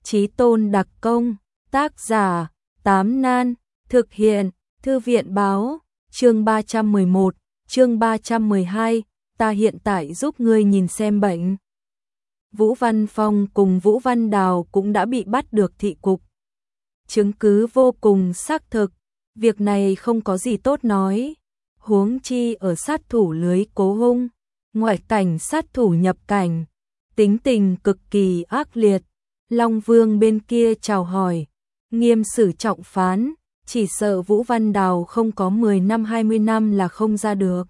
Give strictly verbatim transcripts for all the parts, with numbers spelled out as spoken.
Chí tôn đặc công, tác giả, Tám Nan, thực hiện, Thư viện báo, chương ba trăm mười một, chương ba trăm mười hai, ta hiện tại giúp ngươi nhìn xem bệnh. Vũ Văn Phong cùng Vũ Văn Đào cũng đã bị bắt được thị cục. Chứng cứ vô cùng xác thực, việc này không có gì tốt nói. Huống chi ở sát thủ lưới cố hung, ngoại cảnh sát thủ nhập cảnh, tính tình cực kỳ ác liệt. Long Vương bên kia chào hỏi, nghiêm xử trọng phán, chỉ sợ Vũ Văn Đào không có mười năm hai mươi năm là không ra được.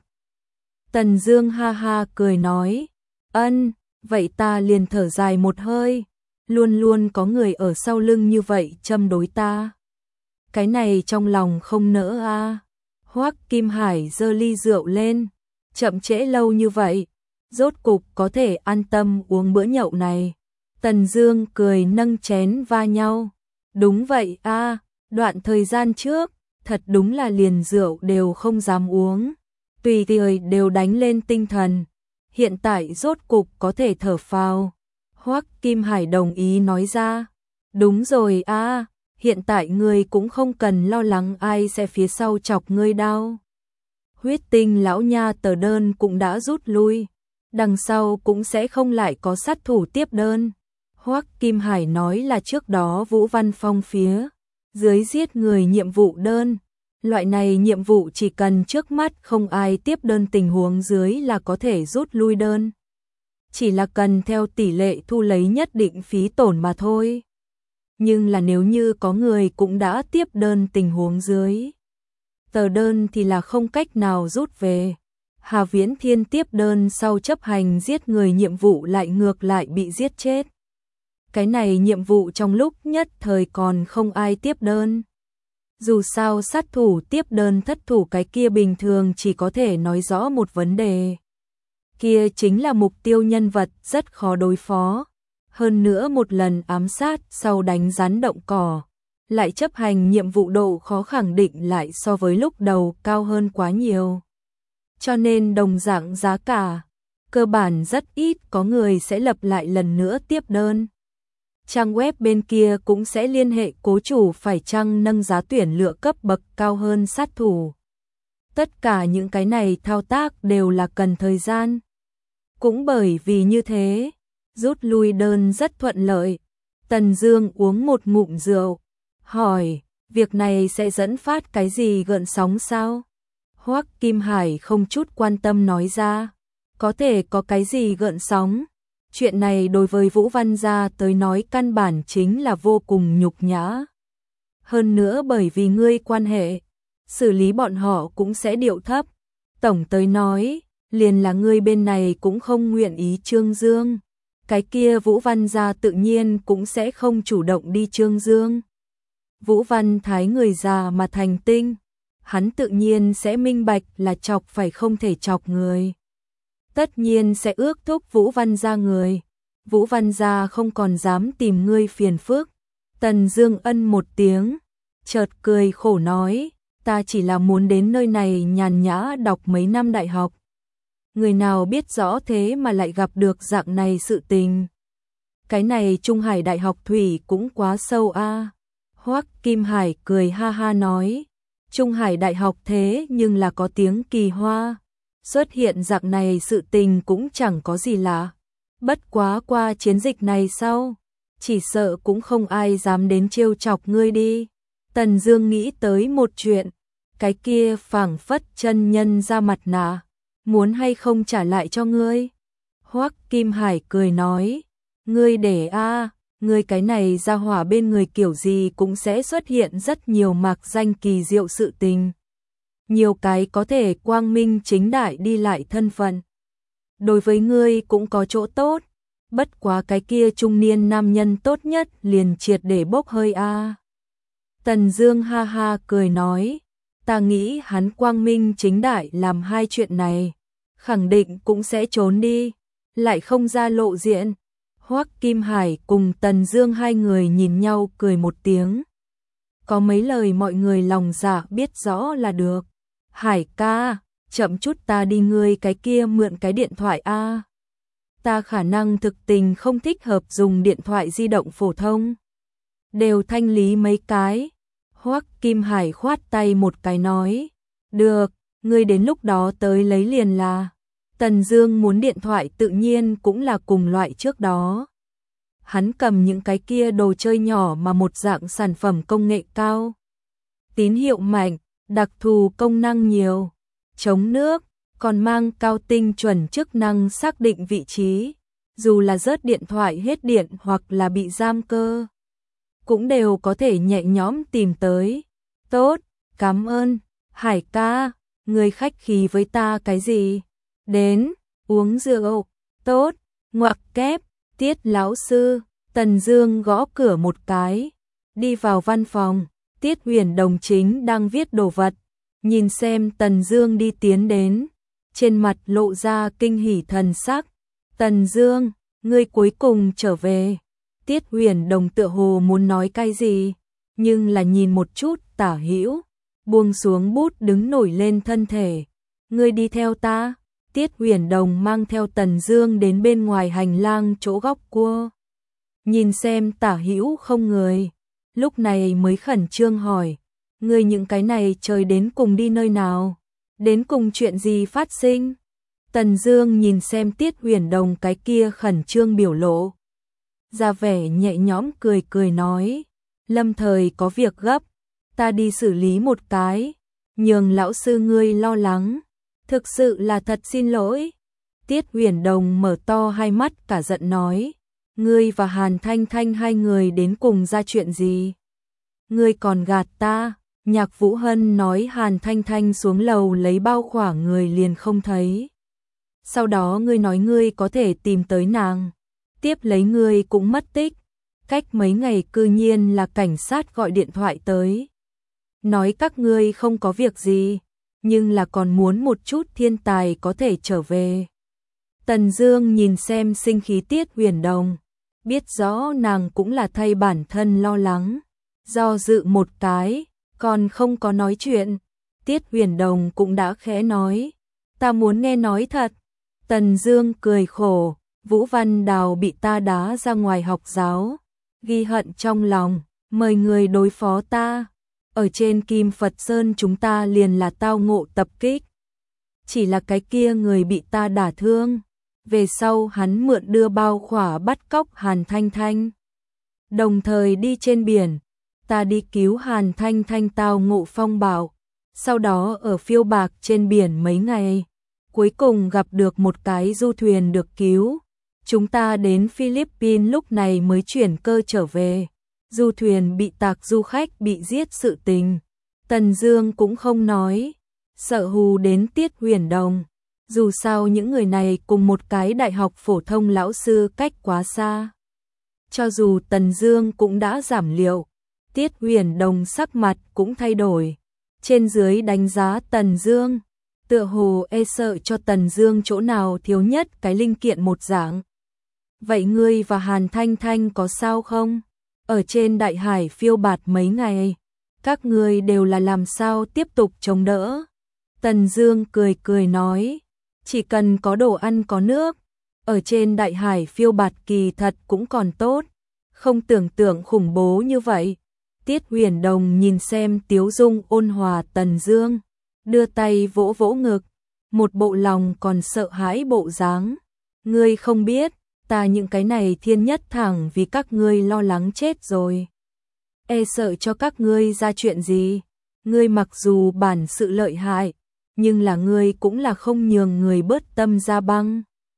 Tần Dương ha ha cười nói, ân, vậy ta liền thở dài một hơi, luôn luôn có người ở sau lưng như vậy châm đối ta. Cái này trong lòng không nỡ a. À. Hoắc Kim Hải giơ ly rượu lên, chậm trễ lâu như vậy, rốt cục có thể an tâm uống bữa nhậu này. Tần Dương cười nâng chén va nhau. Đúng vậy a, à, đoạn thời gian trước, thật đúng là liền rượu đều không dám uống, tùy tiời đều đánh lên tinh thần. Hiện tại rốt cục có thể thở phào. Hoắc Kim Hải đồng ý nói ra. Đúng rồi a, à, hiện tại ngươi cũng không cần lo lắng ai sẽ phía sau chọc ngươi đau. Huyết Tinh lão nha tờ đơn cũng đã rút lui, đằng sau cũng sẽ không lại có sát thủ tiếp đơn. Hoắc Kim Hải nói là trước đó Vũ Văn Phong phía dưới giết người nhiệm vụ đơn, loại này nhiệm vụ chỉ cần trước mắt không ai tiếp đơn tình huống dưới là có thể rút lui đơn. Chỉ là cần theo tỷ lệ thu lấy nhất định phí tổn mà thôi. Nhưng là nếu như có người cũng đã tiếp đơn tình huống dưới, tờ đơn thì là không cách nào rút về. Hà Viễn Thiên tiếp đơn sau chấp hành giết người nhiệm vụ lại ngược lại bị giết chết. Cái này nhiệm vụ trong lúc nhất thời còn không ai tiếp đơn. Dù sao sát thủ tiếp đơn thất thủ cái kia bình thường chỉ có thể nói rõ một vấn đề. Kia chính là mục tiêu nhân vật rất khó đối phó. Hơn nữa một lần ám sát sau đánh rắn động cỏ, lại chấp hành nhiệm vụ độ khó khẳng định lại so với lúc đầu cao hơn quá nhiều. Cho nên đồng dạng giá cả, cơ bản rất ít có người sẽ lập lại lần nữa tiếp đơn. Trang web bên kia cũng sẽ liên hệ cố chủ phải chăng nâng giá tuyển lựa cấp bậc cao hơn sát thủ. Tất cả những cái này thao tác đều là cần thời gian. Cũng bởi vì như thế, rút lui đơn rất thuận lợi. Tần Dương uống một ngụm rượu, hỏi, việc này sẽ dẫn phát cái gì gợn sóng sao? Hoắc Kim Hải không chút quan tâm nói ra, có thể có cái gì gợn sóng? Chuyện này đối với Vũ Văn gia tới nói căn bản chính là vô cùng nhục nhã. Hơn nữa bởi vì ngươi quan hệ, xử lý bọn họ cũng sẽ điệu thấp. Tổng tới nói, liền là ngươi bên này cũng không nguyện ý trương dương. Cái kia Vũ Văn gia tự nhiên cũng sẽ không chủ động đi trương dương. Vũ Văn Thái người già mà thành tinh, hắn tự nhiên sẽ minh bạch là chọc phải không thể chọc người. Tất nhiên sẽ ước thúc Vũ Văn gia người. Vũ Văn gia không còn dám tìm ngươi phiền phức. Tần Dương ân một tiếng, chợt cười khổ nói, ta chỉ là muốn đến nơi này nhàn nhã đọc mấy năm đại học. Người nào biết rõ thế mà lại gặp được dạng này sự tình. Cái này Trung Hải Đại học thủy cũng quá sâu a. À. Hoắc Kim Hải cười ha ha nói, Trung Hải Đại học thế nhưng là có tiếng kỳ hoa. Xuất hiện dạng này sự tình cũng chẳng có gì lạ. Bất quá qua chiến dịch này sau, chỉ sợ cũng không ai dám đến trêu chọc ngươi đi. Tần Dương nghĩ tới một chuyện, cái kia phảng phất chân nhân ra mặt nạ, muốn hay không trả lại cho ngươi? Hoắc Kim Hải cười nói, ngươi để a, à, ngươi cái này ra hỏa bên người kiểu gì cũng sẽ xuất hiện rất nhiều mạc danh kỳ diệu sự tình. Nhiều cái có thể quang minh chính đại đi lại thân phận. Đối với ngươi cũng có chỗ tốt, bất quá cái kia trung niên nam nhân tốt nhất liền triệt để bốc hơi a. À. Tần Dương ha ha cười nói, ta nghĩ hắn quang minh chính đại làm hai chuyện này, khẳng định cũng sẽ trốn đi, lại không ra lộ diện. Hoắc Kim Hải cùng Tần Dương hai người nhìn nhau cười một tiếng. Có mấy lời mọi người lòng dạ biết rõ là được. Hải ca, chậm chút ta đi, ngươi cái kia mượn cái điện thoại a. Ta khả năng thực tình không thích hợp dùng điện thoại di động phổ thông. đều thanh lý mấy cái. Hoắc Kim Hải khoát tay một cái nói, được, ngươi đến lúc đó tới lấy liền là. Tần Dương muốn điện thoại tự nhiên cũng là cùng loại trước đó. Hắn cầm những cái kia đồ chơi nhỏ mà một dạng sản phẩm công nghệ cao. Tín hiệu mạnh, đặc thù công năng nhiều, chống nước, còn mang cao tinh chuẩn chức năng xác định vị trí. Dù là rớt điện thoại hết điện hoặc là bị giam cơ, cũng đều có thể nhẹ nhõm tìm tới. Tốt, cảm ơn, Hải ca, người khách khí với ta cái gì? Đến, uống rượu, tốt, ngoặc kép, Tiết lão sư. Tần Dương gõ cửa một cái, đi vào văn phòng. Tiết Huyền Đồng chính đang viết đồ vật, nhìn xem Tần Dương đi tiến đến, trên mặt lộ ra kinh hỉ thần sắc. Tần Dương, ngươi cuối cùng trở về. Tiết Huyền Đồng tựa hồ muốn nói cái gì, nhưng là nhìn một chút Tả Hữu, buông xuống bút đứng nổi lên thân thể. Ngươi đi theo ta. Tiết Huyền Đồng mang theo Tần Dương đến bên ngoài hành lang chỗ góc cua. Nhìn xem Tả Hữu không người, lúc này mới khẩn trương hỏi, ngươi những cái này trời đến cùng đi nơi nào? Đến cùng chuyện gì phát sinh? Tần Dương nhìn xem Tiết Huyền Đồng cái kia khẩn trương biểu lộ, ra vẻ nhẹ nhõm cười cười nói, lâm thời có việc gấp, ta đi xử lý một cái, nhường lão sư ngươi lo lắng, thực sự là thật xin lỗi. Tiết Huyền Đồng mở to hai mắt cả giận nói, ngươi và Hàn Thanh Thanh hai người đến cùng ra chuyện gì? Ngươi còn gạt ta. Nhạc Vũ Hân nói Hàn Thanh Thanh xuống lầu lấy bao khỏa người liền không thấy. Sau đó ngươi nói ngươi có thể tìm tới nàng, tiếp lấy ngươi cũng mất tích. Cách mấy ngày cư nhiên là cảnh sát gọi điện thoại tới, nói các ngươi không có việc gì, nhưng là còn muốn một chút thiên tài có thể trở về. Tần Dương nhìn xem sinh khí Tiết Huyền Đồng, biết rõ nàng cũng là thay bản thân lo lắng, do dự một cái, còn không có nói chuyện. Tiết Huyền Đồng cũng đã khẽ nói, ta muốn nghe nói thật. Tần Dương cười khổ, Vũ Văn Đào bị ta đá ra ngoài học giáo, ghi hận trong lòng, mời người đối phó ta. Ở trên Kim Phật Sơn chúng ta liền là tao ngộ tập kích, chỉ là cái kia người bị ta đả thương. Về sau hắn mượn đưa bao khỏa bắt cóc Hàn Thanh Thanh, đồng thời đi trên biển. Ta đi cứu Hàn Thanh Thanh tao ngộ phong bạo, sau đó ở phiêu bạc trên biển mấy ngày, cuối cùng gặp được một cái du thuyền được cứu. Chúng ta đến Philippines lúc này mới chuyển cơ trở về. Du thuyền bị tạc, du khách bị giết sự tình, Tần Dương cũng không nói, sợ hù đến Tiết Huyền Đồng. Dù sao những người này cùng một cái đại học phổ thông lão sư cách quá xa. Cho dù Tần Dương cũng đã giảm liệu, Tiết Huyền Đồng sắc mặt cũng thay đổi, trên dưới đánh giá Tần Dương, tựa hồ e sợ cho Tần Dương chỗ nào thiếu nhất cái linh kiện một dạng. Vậy ngươi và Hàn Thanh Thanh có sao không? Ở trên đại hải phiêu bạt mấy ngày, các ngươi đều là làm sao tiếp tục chống đỡ? Tần Dương cười cười nói, chỉ cần có đồ ăn có nước, ở trên đại hải phiêu bạt kỳ thật cũng còn tốt, không tưởng tượng khủng bố như vậy. Tiết Huyền Đồng nhìn xem tiếu dung ôn hòa Tần Dương, đưa tay vỗ vỗ ngực, một bộ lòng còn sợ hãi bộ dáng. Ngươi không biết, ta những cái này thiên nhất thẳng vì các ngươi lo lắng chết rồi. E sợ cho các ngươi ra chuyện gì. Ngươi mặc dù bản sự lợi hại, nhưng là ngươi cũng là không nhường người bớt tâm ra băng.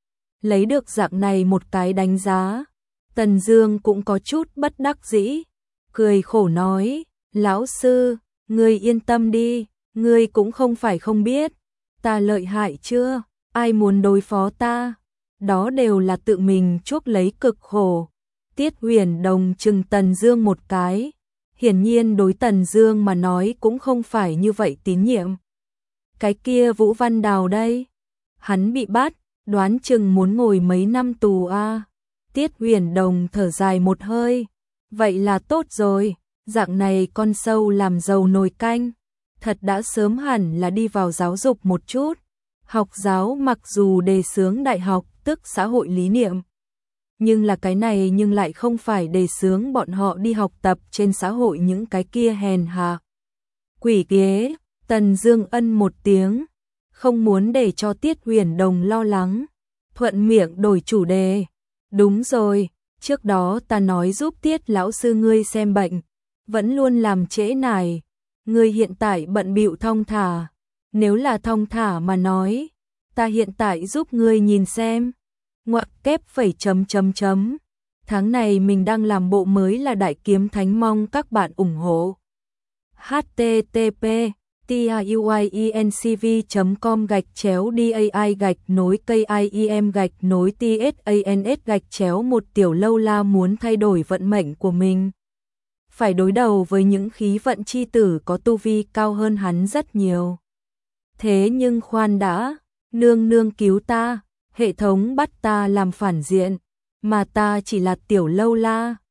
Lấy được dạng này một cái đánh giá, Tần Dương cũng có chút bất đắc dĩ, cười khổ nói, lão sư, ngươi yên tâm đi, ngươi cũng không phải không biết, ta lợi hại chưa, ai muốn đối phó ta, đó đều là tự mình chuốc lấy cực khổ. Tiết Huyền Đồng chừng Tần Dương một cái, hiển nhiên đối Tần Dương mà nói cũng không phải như vậy tín nhiệm. Cái kia Vũ Văn Đào đây, hắn bị bắt, đoán chừng muốn ngồi mấy năm tù a. À. Tiết Huyền Đồng thở dài một hơi, vậy là tốt rồi, dạng này con sâu làm dầu nồi canh, thật đã sớm hẳn là đi vào giáo dục một chút. Học giáo mặc dù đề xướng đại học tức xã hội lý niệm, Nhưng là cái này nhưng lại không phải đề xướng bọn họ đi học tập trên xã hội những cái kia hèn hạ. Quỷ ghế, Tần Dương ân một tiếng, không muốn để cho Tiết Huyền Đồng lo lắng, thuận miệng đổi chủ đề. Đúng rồi, trước đó ta nói giúp Tiết lão sư ngươi xem bệnh, vẫn luôn làm trễ nải, ngươi hiện tại bận bịu thong thả, nếu là thong thả mà nói, ta hiện tại giúp ngươi nhìn xem. Ngoặc kép phẩy chấm chấm chấm. Tháng này mình đang làm bộ mới là Đại Kiếm Thánh, mong các bạn ủng hộ. h t t p tiuyencv chấm com gạch chéo dai gạch nối kim gạch nối tsans gạch chéo một Tiểu Lâu La muốn thay đổi vận mệnh của mình. Phải đối đầu với những khí vận chi tử có tu vi cao hơn hắn rất nhiều. Thế nhưng khoan đã, nương nương cứu ta, hệ thống bắt ta làm phản diện, mà ta chỉ là Tiểu Lâu La.